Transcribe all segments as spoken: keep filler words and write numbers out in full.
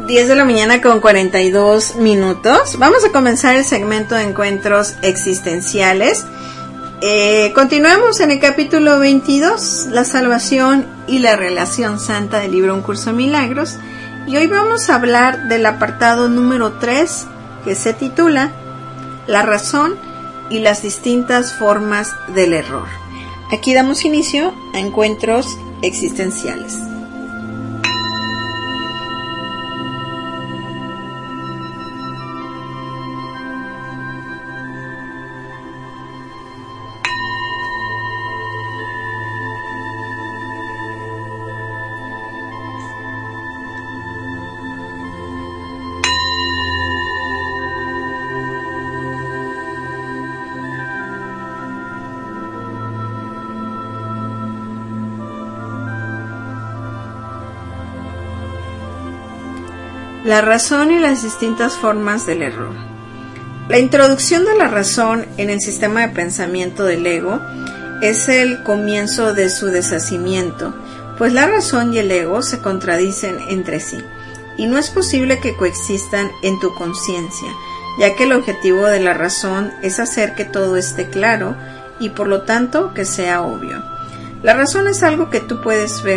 diez de la mañana con cuarenta y dos minutos. Vamos a comenzar el segmento de encuentros existenciales. Eh, continuamos en el capítulo veintidós, la salvación y la relación santa del libro Un Curso de Milagros. Y hoy vamos a hablar del apartado número tres, que se titula La razón y las distintas formas del error. Aquí damos inicio a encuentros existenciales. La razón y las distintas formas del error. La introducción de la razón en el sistema de pensamiento del ego es el comienzo de su deshacimiento, pues la razón y el ego se contradicen entre sí, y no es posible que coexistan en tu conciencia, ya que el objetivo de la razón es hacer que todo esté claro y por lo tanto que sea obvio. La razón es algo que tú puedes ver.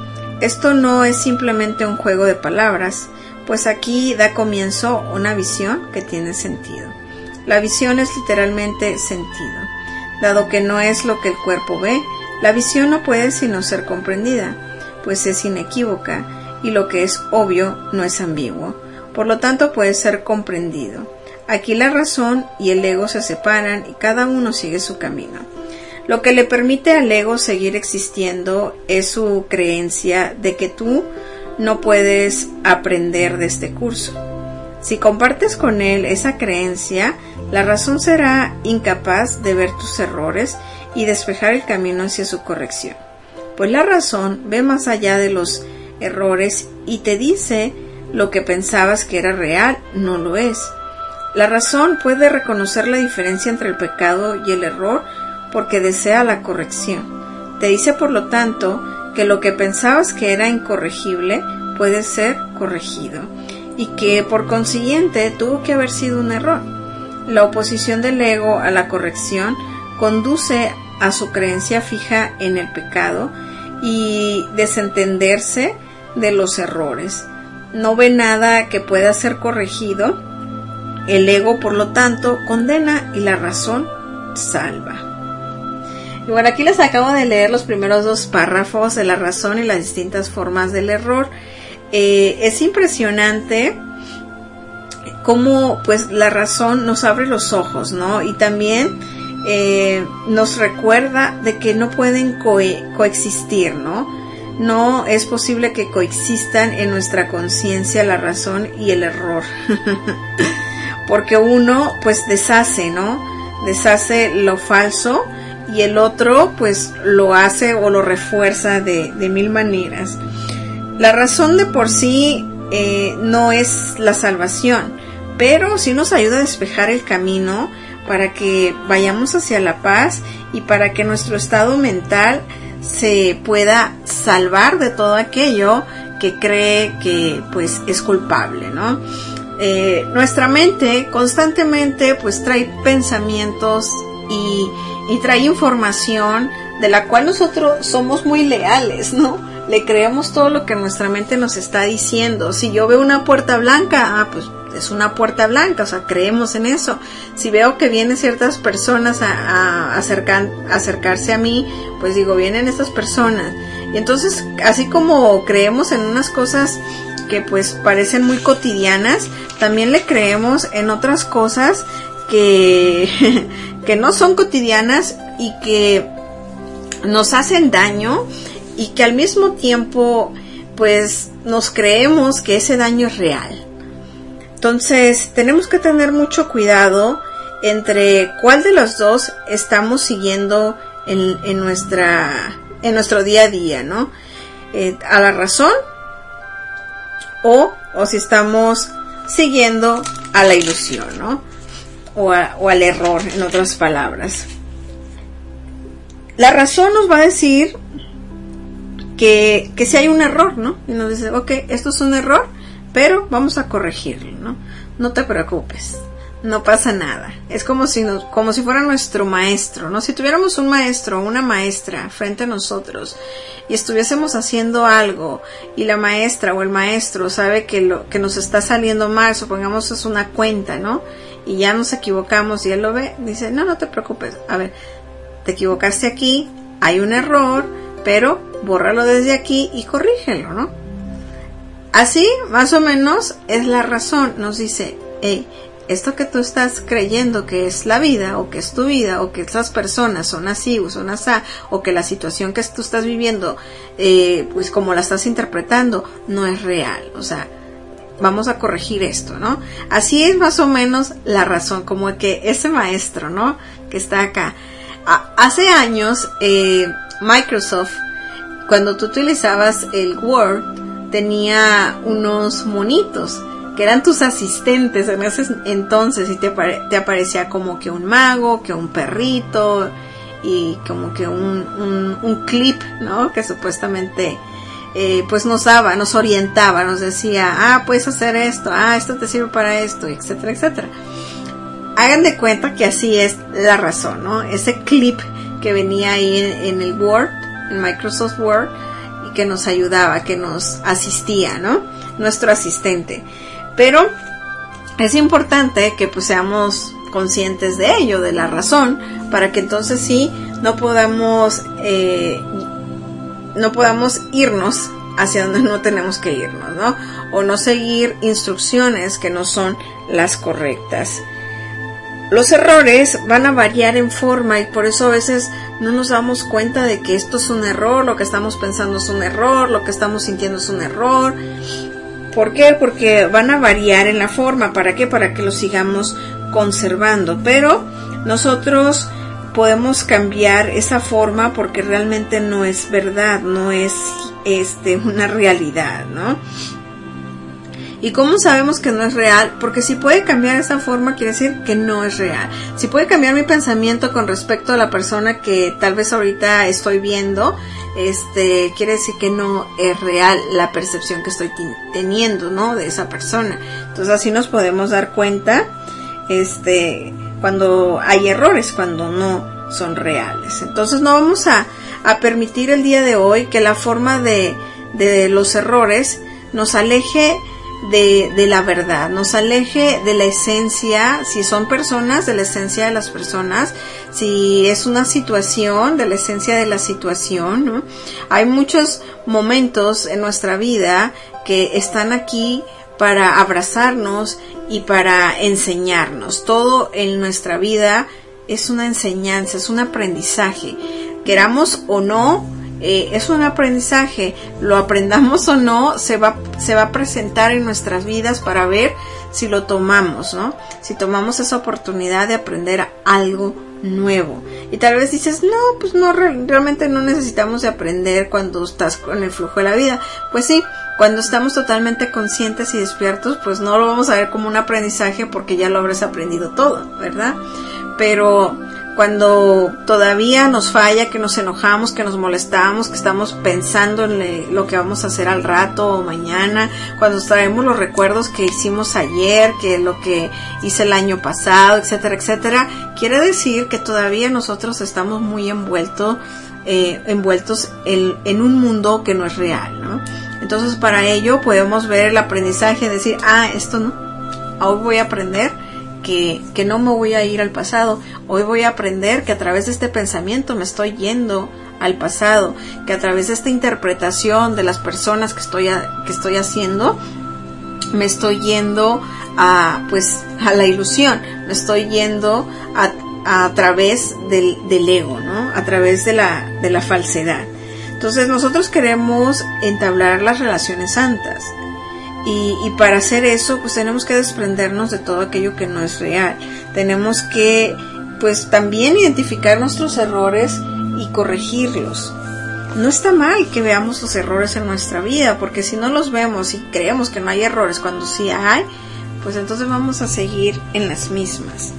Esto no es simplemente un juego de palabras, pues aquí da comienzo una visión que tiene sentido. La visión es literalmente sentido. Dado que no es lo que el cuerpo ve, la visión no puede sino ser comprendida, pues es inequívoca y lo que es obvio no es ambiguo, por lo tanto puede ser comprendido. Aquí la razón y el ego se separan y cada uno sigue su camino. Lo que le permite al ego seguir existiendo es su creencia de que tú no puedes aprender de este curso. Si compartes con él esa creencia, la razón será incapaz de ver tus errores y despejar el camino hacia su corrección. Pues la razón ve más allá de los errores y te dice lo que pensabas que era real, no lo es. La razón puede reconocer la diferencia entre el pecado y el error porque desea la corrección. Te dice, por lo tanto, que lo que pensabas que era incorregible puede ser corregido y que por consiguiente tuvo que haber sido un error. La oposición del ego a la corrección conduce a su creencia fija en el pecado y desentenderse de los errores. No ve nada que pueda ser corregido. El ego, por lo tanto, condena y la razón salva. Y bueno, aquí les acabo de leer los primeros dos párrafos de la razón y las distintas formas del error. Eh, es impresionante cómo pues la razón nos abre los ojos, ¿no? Y también eh, nos recuerda de que no pueden co- coexistir, ¿no? No es posible que coexistan en nuestra conciencia la razón y el error. Porque uno pues deshace, ¿no? Deshace lo falso y el otro pues lo hace o lo refuerza de, de mil maneras. La razón de por sí eh, no es la salvación, pero sí nos ayuda a despejar el camino para que vayamos hacia la paz y para que nuestro estado mental se pueda salvar de todo aquello que cree que pues es culpable, ¿no? Eh, nuestra mente constantemente pues trae pensamientos y y trae información de la cual nosotros somos muy leales, ¿no? Le creemos todo lo que nuestra mente nos está diciendo. Si yo veo una puerta blanca, ah, pues es una puerta blanca, o sea, creemos en eso. Si veo que vienen ciertas personas a, a acercar, a acercarse a mí, pues digo, vienen estas personas. Y entonces, así como creemos en unas cosas que pues parecen muy cotidianas, también le creemos en otras cosas que, que no son cotidianas y que nos hacen daño y que al mismo tiempo pues nos creemos que ese daño es real. Entonces tenemos que tener mucho cuidado entre cuál de los dos estamos siguiendo en, en nuestra en nuestro día a día, ¿no? Eh, a la razón o, o si estamos siguiendo a la ilusión, ¿no? O, a, o al error, en otras palabras. La razón nos va a decir que, que si hay un error, ¿no? Y nos dice, ok, esto es un error, pero vamos a corregirlo, ¿no? No te preocupes, no pasa nada. Es como si nos, como si fuera nuestro maestro, ¿no? Si tuviéramos un maestro o una maestra frente a nosotros y estuviésemos haciendo algo y la maestra o el maestro sabe que lo que nos está saliendo mal, supongamos es una cuenta, ¿no? Y ya nos equivocamos y él lo ve, dice, no, no te preocupes, a ver, te equivocaste aquí, hay un error, pero bórralo desde aquí y corrígelo, ¿no? Así, más o menos, es la razón. Nos dice, hey, esto que tú estás creyendo que es la vida, o que es tu vida, o que estas personas son así, o son así, o que la situación que tú estás viviendo, eh, pues como la estás interpretando, no es real. O sea, vamos a corregir esto, ¿no? Así es más o menos la razón, como que ese maestro, ¿no? Que está acá. Hace años, eh, Microsoft, cuando tú utilizabas el Word, tenía unos monitos que eran tus asistentes en ese entonces, y te, apare- te aparecía como que un mago, que un perrito y como que un, un, un clip, ¿no? Que supuestamente eh, pues nos daba, nos orientaba, nos decía, ah, puedes hacer esto, ah, esto te sirve para esto, etcétera, etcétera. Hagan de cuenta que así es la razón, ¿no? Ese clip que venía ahí en, en el Word, en Microsoft Word, y que nos ayudaba, que nos asistía, ¿no? Nuestro asistente. Pero es importante que pues seamos conscientes de ello, de la razón, para que entonces sí no podamos, eh, no podamos irnos hacia donde no tenemos que irnos, ¿no? O no seguir instrucciones que no son las correctas. Los errores van a variar en forma y por eso a veces no nos damos cuenta de que esto es un error, lo que estamos pensando es un error, lo que estamos sintiendo es un error. ¿Por qué? Porque van a variar en la forma. ¿Para qué? Para que lo sigamos conservando. Pero nosotros podemos cambiar esa forma porque realmente no es verdad, no es este una realidad, ¿no? ¿Y cómo sabemos que no es real? Porque si puede cambiar esa forma, quiere decir que no es real. Si puede cambiar mi pensamiento con respecto a la persona que tal vez ahorita estoy viendo, este, quiere decir que no es real la percepción que estoy t- teniendo, ¿no? De esa persona. Entonces así nos podemos dar cuenta, este, cuando hay errores, cuando no son reales. Entonces no vamos a, a permitir el día de hoy que la forma de, de los errores nos aleje De, de la verdad, nos aleje de la esencia, si son personas, de la esencia de las personas, si es una situación, de la esencia de la situación, ¿no? Hay muchos momentos en nuestra vida que están aquí para abrazarnos y para enseñarnos. Todo en nuestra vida es una enseñanza, es un aprendizaje, queramos o no. Eh, es un aprendizaje, lo aprendamos o no, se va, se va a presentar en nuestras vidas para ver si lo tomamos, ¿no? Si tomamos esa oportunidad de aprender algo nuevo. Y tal vez dices, no, pues no, realmente no necesitamos de aprender cuando estás con el flujo de la vida. Pues sí, cuando estamos totalmente conscientes y despiertos, pues no lo vamos a ver como un aprendizaje porque ya lo habrás aprendido todo, ¿verdad? Pero cuando todavía nos falla, que nos enojamos, que nos molestamos, que estamos pensando en lo que vamos a hacer al rato o mañana, cuando traemos los recuerdos que hicimos ayer, que lo que hice el año pasado, etcétera, etcétera, quiere decir que todavía nosotros estamos muy envueltos, eh, envueltos en, en un mundo que no es real, ¿no? Entonces para ello podemos ver el aprendizaje, decir, ah, esto no, hoy voy a aprender Que, que no me voy a ir al pasado. Hoy voy a aprender que a través de este pensamiento me estoy yendo al pasado, que a través de esta interpretación de las personas que estoy a, que estoy haciendo, me estoy yendo a pues a la ilusión, me estoy yendo a, a través del, del ego, ¿no? A través de la de la falsedad. Entonces nosotros queremos entablar las relaciones santas. Y, y para hacer eso, pues tenemos que desprendernos de todo aquello que no es real. Tenemos que, pues también identificar nuestros errores y corregirlos. No está mal que veamos los errores en nuestra vida, porque si no los vemos y creemos que no hay errores cuando sí hay, pues entonces vamos a seguir en las mismas.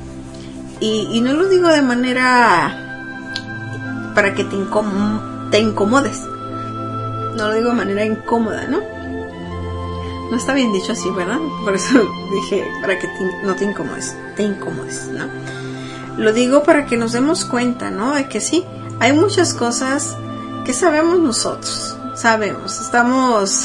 Y, y no lo digo de manera para que te, incom- te incomodes. No lo digo de manera incómoda, ¿no? No está bien dicho así, ¿verdad? Por eso dije, para que te, no te incomodes, te incomodes, ¿no? Lo digo para que nos demos cuenta, ¿no? De que sí, hay muchas cosas que sabemos nosotros, sabemos, estamos,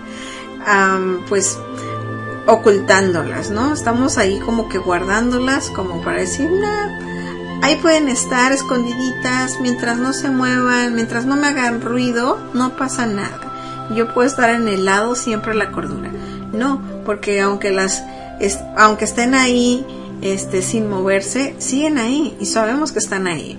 um, pues, ocultándolas, ¿no? Estamos ahí como que guardándolas, como para decir, no, ahí pueden estar escondiditas, mientras no se muevan, mientras no me hagan ruido, no pasa nada. Yo puedo estar en el lado siempre de la cordura. No, porque aunque las, es, aunque estén ahí, este, sin moverse, siguen ahí y sabemos que están ahí.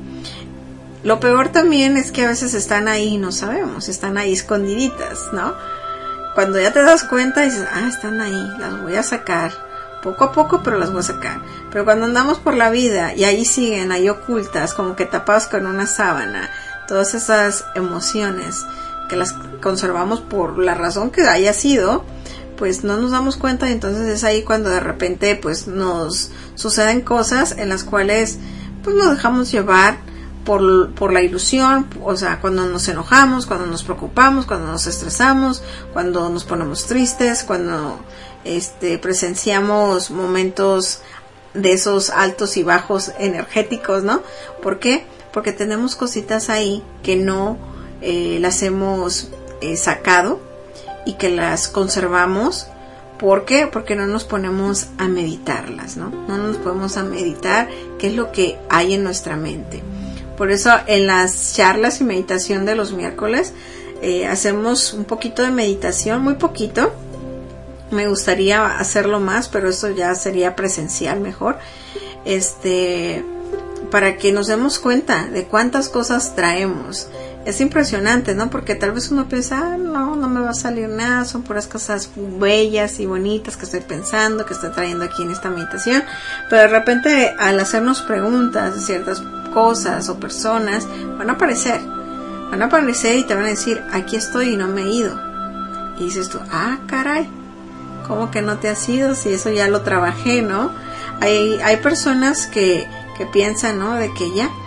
Lo peor también es que a veces están ahí y no sabemos, están ahí escondiditas, ¿no? Cuando ya te das cuenta dices, ah, están ahí, las voy a sacar, poco a poco, pero las voy a sacar. Pero cuando andamos por la vida y ahí siguen, ahí ocultas, como que tapadas con una sábana, todas esas emociones que las conservamos por la razón que haya sido, pues no nos damos cuenta, y entonces es ahí cuando de repente pues nos suceden cosas en las cuales pues nos dejamos llevar por, por la ilusión, o sea, cuando nos enojamos, cuando nos preocupamos, cuando nos estresamos, cuando nos ponemos tristes, cuando este presenciamos momentos de esos altos y bajos energéticos, ¿no? ¿Por qué? Porque tenemos cositas ahí que no eh, las hemos eh, sacado y que las conservamos. ¿Por qué? Porque no nos ponemos a meditarlas, ¿no? No nos ponemos a meditar qué es lo que hay en nuestra mente. Por eso en las charlas y meditación de los miércoles eh, hacemos un poquito de meditación, muy poquito. Me gustaría hacerlo más, pero eso ya sería presencial mejor. Este, para que nos demos cuenta de cuántas cosas traemos. Es impresionante, ¿no? Porque tal vez uno piensa, ah, no, no me va a salir nada, son puras cosas bellas y bonitas que estoy pensando, que estoy trayendo aquí en esta meditación. Pero de repente, al hacernos preguntas de ciertas cosas o personas, van a aparecer. Van a aparecer y te van a decir, aquí estoy y no me he ido. Y dices tú, ah, caray, ¿cómo que no te has ido? Si eso ya lo trabajé, ¿no? Hay, hay personas que, que piensan, ¿no? De que ya,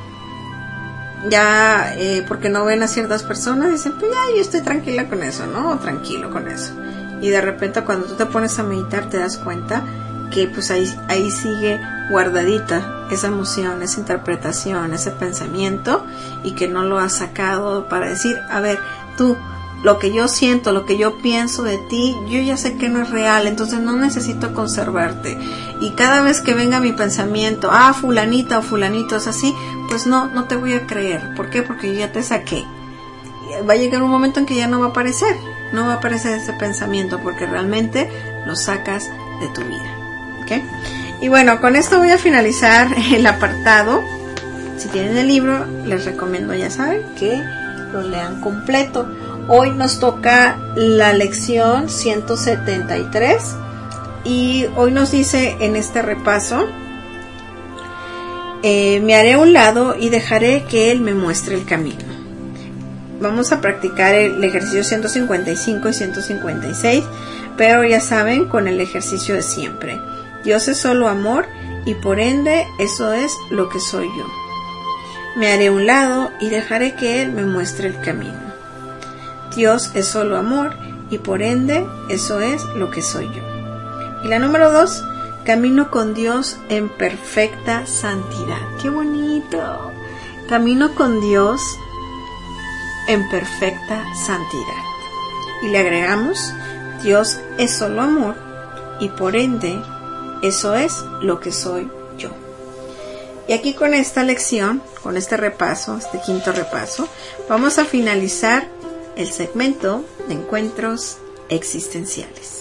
ya, eh, porque no ven a ciertas personas, dicen, pues ya, yo estoy tranquila con eso, ¿no? O tranquilo con eso. Y de repente cuando tú te pones a meditar te das cuenta que pues ahí, ahí sigue guardadita esa emoción, esa interpretación, ese pensamiento, y que no lo has sacado para decir, a ver, tú, lo que yo siento, lo que yo pienso de ti, yo ya sé que no es real, entonces no necesito conservarte. Y cada vez que venga mi pensamiento, ah, fulanita o fulanito es así, pues no, no te voy a creer. ¿Por qué? Porque yo ya te saqué. Va a llegar un momento en que ya no va a aparecer, no va a aparecer ese pensamiento, porque realmente lo sacas de tu vida. ¿Ok? Y bueno, con esto voy a finalizar el apartado. Si tienen el libro, les recomiendo, ya saben, que lo lean completo. Hoy nos toca la lección ciento setenta y tres y hoy nos dice en este repaso, eh, me haré a un lado y dejaré que Él me muestre el camino. Vamos a practicar el ejercicio ciento cincuenta y cinco y ciento cincuenta y seis, pero ya saben, con el ejercicio de siempre. Dios es solo amor y por ende eso es lo que soy yo. Me haré a un lado y dejaré que Él me muestre el camino. Dios es solo amor y por ende eso es lo que soy yo. Y la número dos, camino con Dios en perfecta santidad. ¡Qué bonito! Camino con Dios en perfecta santidad. Y le agregamos, Dios es solo amor y por ende eso es lo que soy yo. Y aquí con esta lección, con este repaso, este quinto repaso, vamos a finalizar el segmento de encuentros existenciales.